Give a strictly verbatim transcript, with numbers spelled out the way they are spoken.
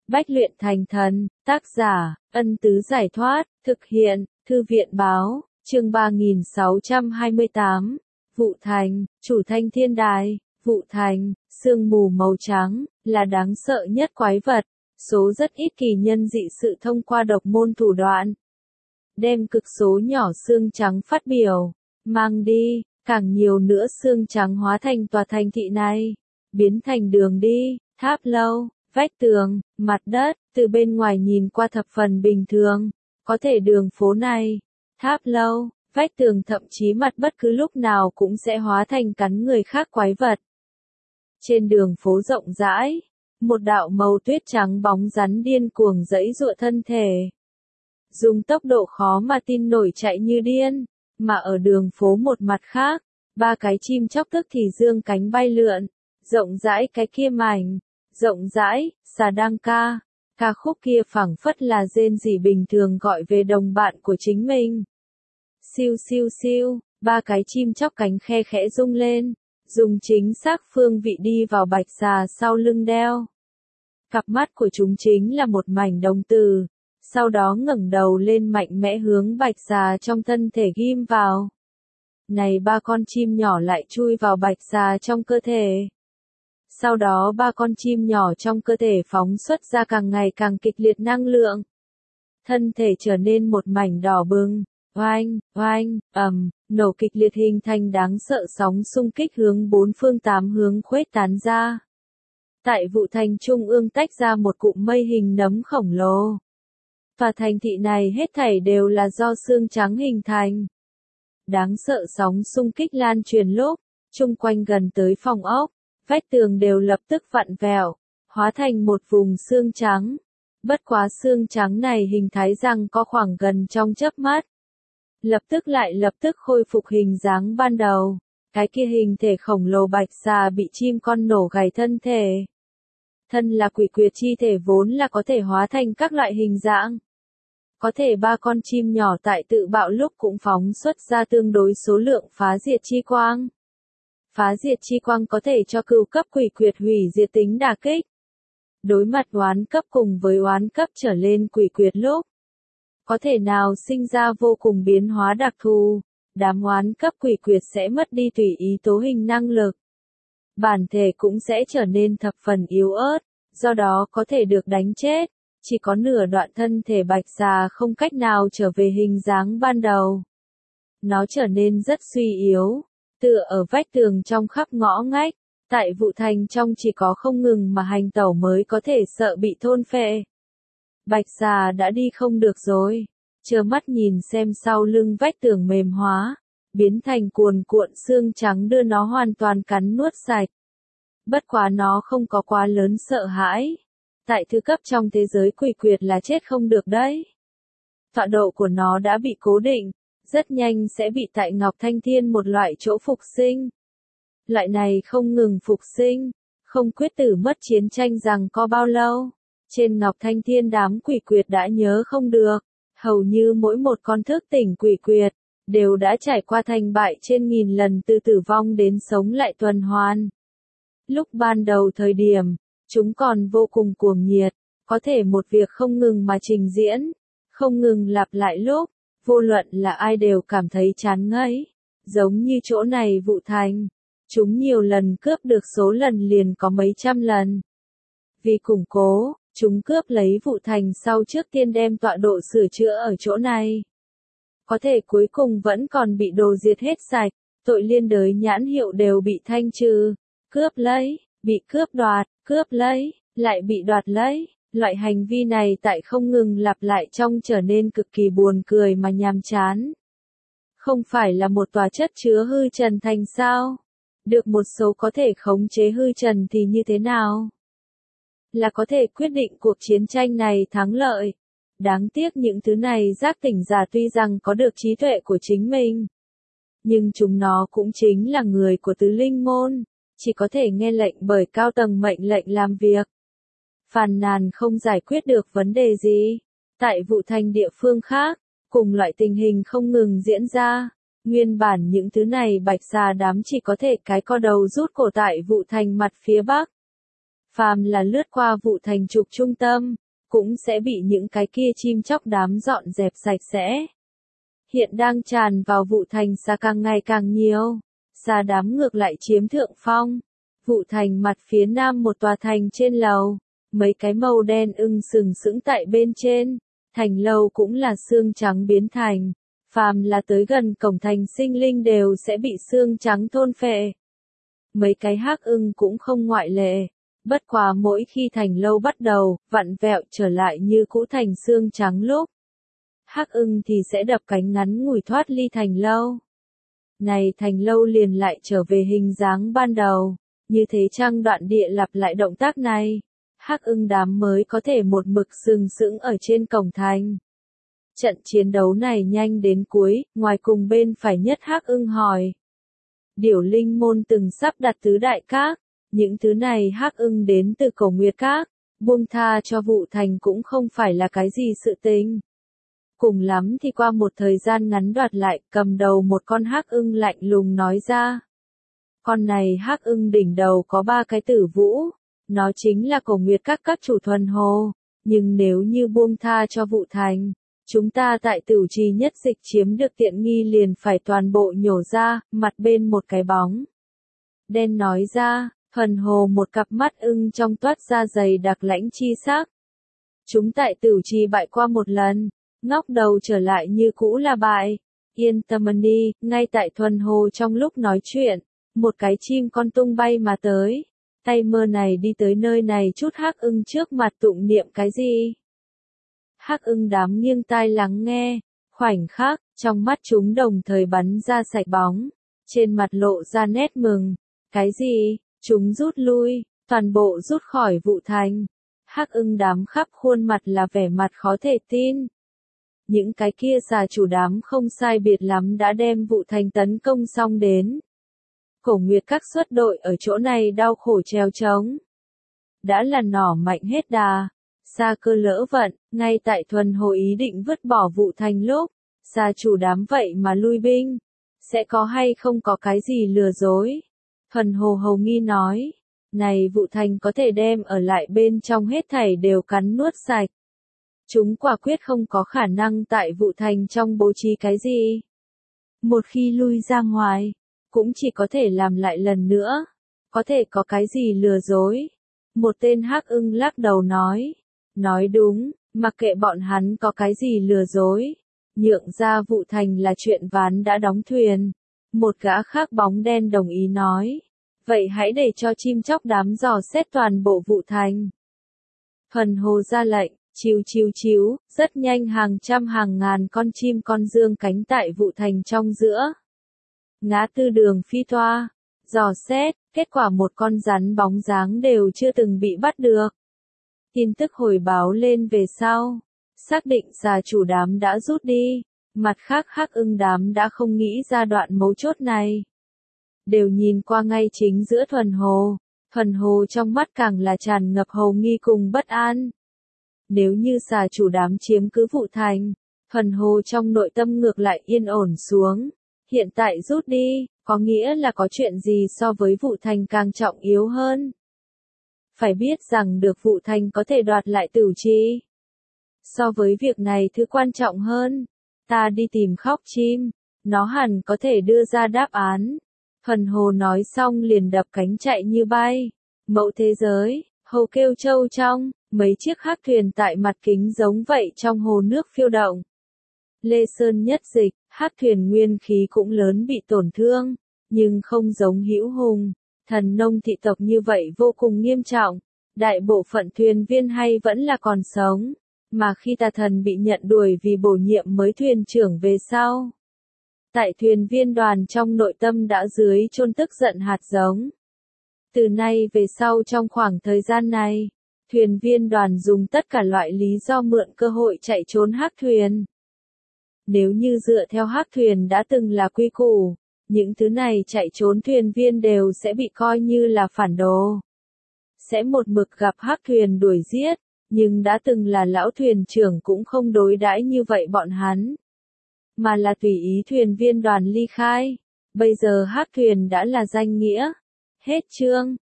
Bách luyện thành thần, tác giả, Ân Tứ Giải Thoát, thực hiện, Thư viện Báo, chương ba nghìn sáu trăm hai mươi tám, Vụ Thành, Chủ Thanh Thiên Đài, Vụ Thành, sương mù màu trắng, là đáng sợ nhất quái vật, số rất ít kỳ nhân dị sự thông qua độc môn thủ đoạn. Đem cực số nhỏ xương trắng phát biểu, mang đi, càng nhiều nữa xương trắng hóa thành tòa thành thị này, biến thành đường đi, tháp lâu, vách tường, mặt đất, từ bên ngoài nhìn qua thập phần bình thường, có thể đường phố này, tháp lâu, vách tường thậm chí mặt bất cứ lúc nào cũng sẽ hóa thành cắn người khác quái vật. Trên đường phố rộng rãi, một đạo màu tuyết trắng bóng rắn điên cuồng giãy giụa thân thể. Dùng tốc độ khó mà tin nổi chạy như điên, mà ở đường phố một mặt khác, ba cái chim chóc tức thì dương cánh bay lượn, rộng rãi cái kia mảnh, rộng rãi, xà đang ca, ca khúc kia phảng phất là rên rỉ bình thường gọi về đồng bạn của chính mình. Siêu siêu siêu, ba cái chim chóc cánh khe khẽ rung lên, dùng chính xác phương vị đi vào bạch xà sau lưng đeo. Cặp mắt của chúng chính là một mảnh đồng tử, sau đó ngẩng đầu lên mạnh mẽ hướng bạch xà trong thân thể ghim vào. Này ba con chim nhỏ lại chui vào bạch xà trong cơ thể. Sau đó ba con chim nhỏ trong cơ thể phóng xuất ra càng ngày càng kịch liệt năng lượng. Thân thể trở nên một mảnh đỏ bừng, oanh, oanh, ầm, nổ kịch liệt hình thành đáng sợ sóng xung kích hướng bốn phương tám hướng khuếch tán ra. Tại Vụ Thành trung ương tách ra một cụm mây hình nấm khổng lồ. Và thành thị này hết thảy đều là do xương trắng hình thành. Đáng sợ sóng xung kích lan truyền lúc, chung quanh gần tới phòng ốc, vách tường đều lập tức vặn vẹo, hóa thành một vùng xương trắng. Bất quá xương trắng này hình thái rằng có khoảng gần trong chớp mắt. Lập tức lại lập tức khôi phục hình dáng ban đầu. Cái kia hình thể khổng lồ bạch xà bị chim con nổ gãy thân thể. Thân là quỷ quyệt chi thể vốn là có thể hóa thành các loại hình dạng. Có thể ba con chim nhỏ tại tự bạo lúc cũng phóng xuất ra tương đối số lượng phá diệt chi quang. Phá diệt chi quang có thể cho cửu cấp quỷ quyệt hủy diệt tính đả kích. Đối mặt oán cấp cùng với oán cấp trở lên quỷ quyệt lúc, có thể nào sinh ra vô cùng biến hóa đặc thù, đám oán cấp quỷ quyệt sẽ mất đi tùy ý tố hình năng lực. Bản thể cũng sẽ trở nên thập phần yếu ớt, do đó có thể được đánh chết, chỉ có nửa đoạn thân thể bạch xà không cách nào trở về hình dáng ban đầu. Nó trở nên rất suy yếu, tựa ở vách tường trong khắp ngõ ngách, tại Vụ Thành trong chỉ có không ngừng mà hành tẩu mới có thể sợ bị thôn phệ. Bạch xà đã đi không được rồi, trơ mắt nhìn xem sau lưng vách tường mềm hóa, biến thành cuồn cuộn xương trắng đưa nó hoàn toàn cắn nuốt sạch. Bất quá nó không có quá lớn sợ hãi. Tại thứ cấp trong thế giới quỷ quyệt là chết không được đấy. Tọa độ của nó đã bị cố định, rất nhanh sẽ bị tại Ngọc Thanh Thiên một loại chỗ phục sinh. Loại này không ngừng phục sinh, không quyết tử mất chiến tranh rằng có bao lâu. Trên Ngọc Thanh Thiên đám quỷ quyệt đã nhớ không được, hầu như mỗi một con thức tỉnh quỷ quyệt, đều đã trải qua thành bại trên nghìn lần từ tử vong đến sống lại tuần hoàn. Lúc ban đầu thời điểm, chúng còn vô cùng cuồng nhiệt, có thể một việc không ngừng mà trình diễn, không ngừng lặp lại lúc, vô luận là ai đều cảm thấy chán ngấy, giống như chỗ này Vụ Thành, chúng nhiều lần cướp được số lần liền có mấy trăm lần. Vì củng cố, chúng cướp lấy Vụ Thành sau trước tiên đem tọa độ sửa chữa ở chỗ này. Có thể cuối cùng vẫn còn bị đồ diệt hết sạch, tội liên đới nhãn hiệu đều bị thanh trừ, cướp lấy, bị cướp đoạt, cướp lấy, lại bị đoạt lấy. Loại hành vi này tại không ngừng lặp lại trong trở nên cực kỳ buồn cười mà nhàm chán. Không phải là một tòa chất chứa hư trần thành sao? Được một số có thể khống chế hư trần thì như thế nào? Là có thể quyết định cuộc chiến tranh này thắng lợi. Đáng tiếc những thứ này giác tỉnh giả tuy rằng có được trí tuệ của chính mình, nhưng chúng nó cũng chính là người của tứ linh môn, chỉ có thể nghe lệnh bởi cao tầng mệnh lệnh làm việc. Phàn nàn không giải quyết được vấn đề gì. Tại Vụ Thành địa phương khác, cùng loại tình hình không ngừng diễn ra. Nguyên bản những thứ này bạch xà đám chỉ có thể cái co đầu rút cổ tại Vụ Thành mặt phía bắc. phàm là lướt qua vụ thành trục trung tâm, cũng sẽ bị những cái kia chim chóc đám dọn dẹp sạch sẽ. Hiện đang tràn vào vụ thành xa càng ngày càng nhiều, xa đám ngược lại chiếm thượng phong. Vụ thành mặt phía nam một tòa thành trên lầu, mấy cái màu đen ưng sừng sững tại bên trên, thành lâu cũng là xương trắng biến thành, phàm là tới gần cổng thành sinh linh đều sẽ bị xương trắng thôn phệ. Mấy cái hắc ưng cũng không ngoại lệ, bất quá mỗi khi thành lâu bắt đầu, vặn vẹo trở lại như cũ thành xương trắng lúc. Hắc ưng thì sẽ đập cánh ngắn ngủi thoát ly thành lâu. Này thành lâu liền lại trở về hình dáng ban đầu, như thế trang đoạn địa lặp lại động tác này. Hắc ưng đám mới có thể một mực sừng sững ở trên cổng thành. Trận chiến đấu này nhanh đến cuối, ngoài cùng bên phải nhất hắc ưng hỏi. Điểu linh môn từng sắp đặt tứ đại các, những thứ này hắc ưng đến từ cổ nguyệt các, buông tha cho vụ thành cũng không phải là cái gì sự tình. Cùng lắm thì qua một thời gian ngắn đoạt lại, cầm đầu một con hắc ưng lạnh lùng nói ra. Con này hắc ưng đỉnh đầu có ba cái tử vũ, nó chính là cổ nguyệt các các chủ thuần hồ, nhưng nếu như buông tha cho vụ thành, chúng ta tại Tửu Trì nhất dịch chiếm được tiện nghi liền phải toàn bộ nhổ ra, mặt bên một cái bóng. Đen nói ra, thuần hồ một cặp mắt ưng trong toát ra dày đặc lãnh chi sắc. Chúng tại Tửu Trì bại qua một lần, ngóc đầu trở lại như cũ là bại. Yên tâm đi, ngay tại thuần hồ trong lúc nói chuyện, một cái chim con tung bay mà tới. Tay mơ này đi tới nơi này chút hắc ưng trước mặt tụng niệm cái gì? Hắc ưng đám nghiêng tai lắng nghe, khoảnh khắc, trong mắt chúng đồng thời bắn ra sạch bóng, trên mặt lộ ra nét mừng. Cái gì? Chúng rút lui, toàn bộ rút khỏi vụ thành. Hắc ưng đám khắp khuôn mặt là vẻ mặt khó thể tin. Những cái kia xà chủ đám không sai biệt lắm đã đem vụ thành tấn công xong đến. Cổ nguyệt các xuất đội ở chỗ này đau khổ treo trống. Đã là nỏ mạnh hết đà, xa cơ lỡ vận, ngay tại thuần hồ ý định vứt bỏ vụ thành lúc, xà chủ đám vậy mà lui binh. Sẽ có hay không có cái gì lừa dối? Thuần hồ hầu nghi nói, này vụ thành có thể đem ở lại bên trong hết thảy đều cắn nuốt sạch. Chúng quả quyết không có khả năng tại vụ thành trong bố trí cái gì. Một khi lui ra ngoài, cũng chỉ có thể làm lại lần nữa. Có thể có cái gì lừa dối. Một tên hắc ưng lắc đầu nói. Nói đúng, mặc kệ bọn hắn có cái gì lừa dối. Nhượng ra vụ thành là chuyện ván đã đóng thuyền. Một gã khác bóng đen đồng ý nói. Vậy hãy để cho chim chóc đám dò xét toàn bộ vụ thành. Thuần hồ ra lệnh. Chiu chiu chiu, rất nhanh hàng trăm hàng ngàn con chim con dương cánh tại vụ thành trong giữa. Ngã tư đường phi toa, dò xét, kết quả một con rắn bóng dáng đều chưa từng bị bắt được. Tin tức hồi báo lên về sau, xác định xà chủ đám đã rút đi, mặt khác hắc ưng đám đã không nghĩ ra đoạn mấu chốt này. Đều nhìn qua ngay chính giữa thuần hồ, thuần hồ trong mắt càng là tràn ngập hầu nghi cùng bất an. Nếu như xà chủ đám chiếm cứ vụ thành, thuần hồ trong nội tâm ngược lại yên ổn xuống. Hiện tại rút đi, có nghĩa là có chuyện gì so với vụ thành càng trọng yếu hơn. Phải biết rằng được vụ thành có thể đoạt lại Tửu Trì. So với việc này thứ quan trọng hơn, ta đi tìm khóc chim, nó hẳn có thể đưa ra đáp án. Thuần hồ nói xong liền đập cánh chạy như bay. Mẫu thế giới, hầu kêu châu trong. Mấy chiếc hắc thuyền tại mặt kính giống vậy trong hồ nước phiêu động. Lê Sơn nhất dịch, hắc thuyền nguyên khí cũng lớn bị tổn thương, nhưng không giống Hữu Hùng, thần nông thị tộc như vậy vô cùng nghiêm trọng. Đại bộ phận thuyền viên hay vẫn là còn sống, mà khi tà thần bị nhận đuổi vì bổ nhiệm mới thuyền trưởng về sau. Tại thuyền viên đoàn trong nội tâm đã dưới chôn tức giận hạt giống. Từ nay về sau trong khoảng thời gian này, thuyền viên đoàn dùng tất cả loại lý do mượn cơ hội chạy trốn hắc thuyền. Nếu như dựa theo hắc thuyền đã từng là quy củ, những thứ này chạy trốn thuyền viên đều sẽ bị coi như là phản đồ. Sẽ một mực gặp hắc thuyền đuổi giết, nhưng đã từng là lão thuyền trưởng cũng không đối đãi như vậy bọn hắn. Mà là tùy ý thuyền viên đoàn ly khai. Bây giờ hắc thuyền đã là danh nghĩa. Hết chương.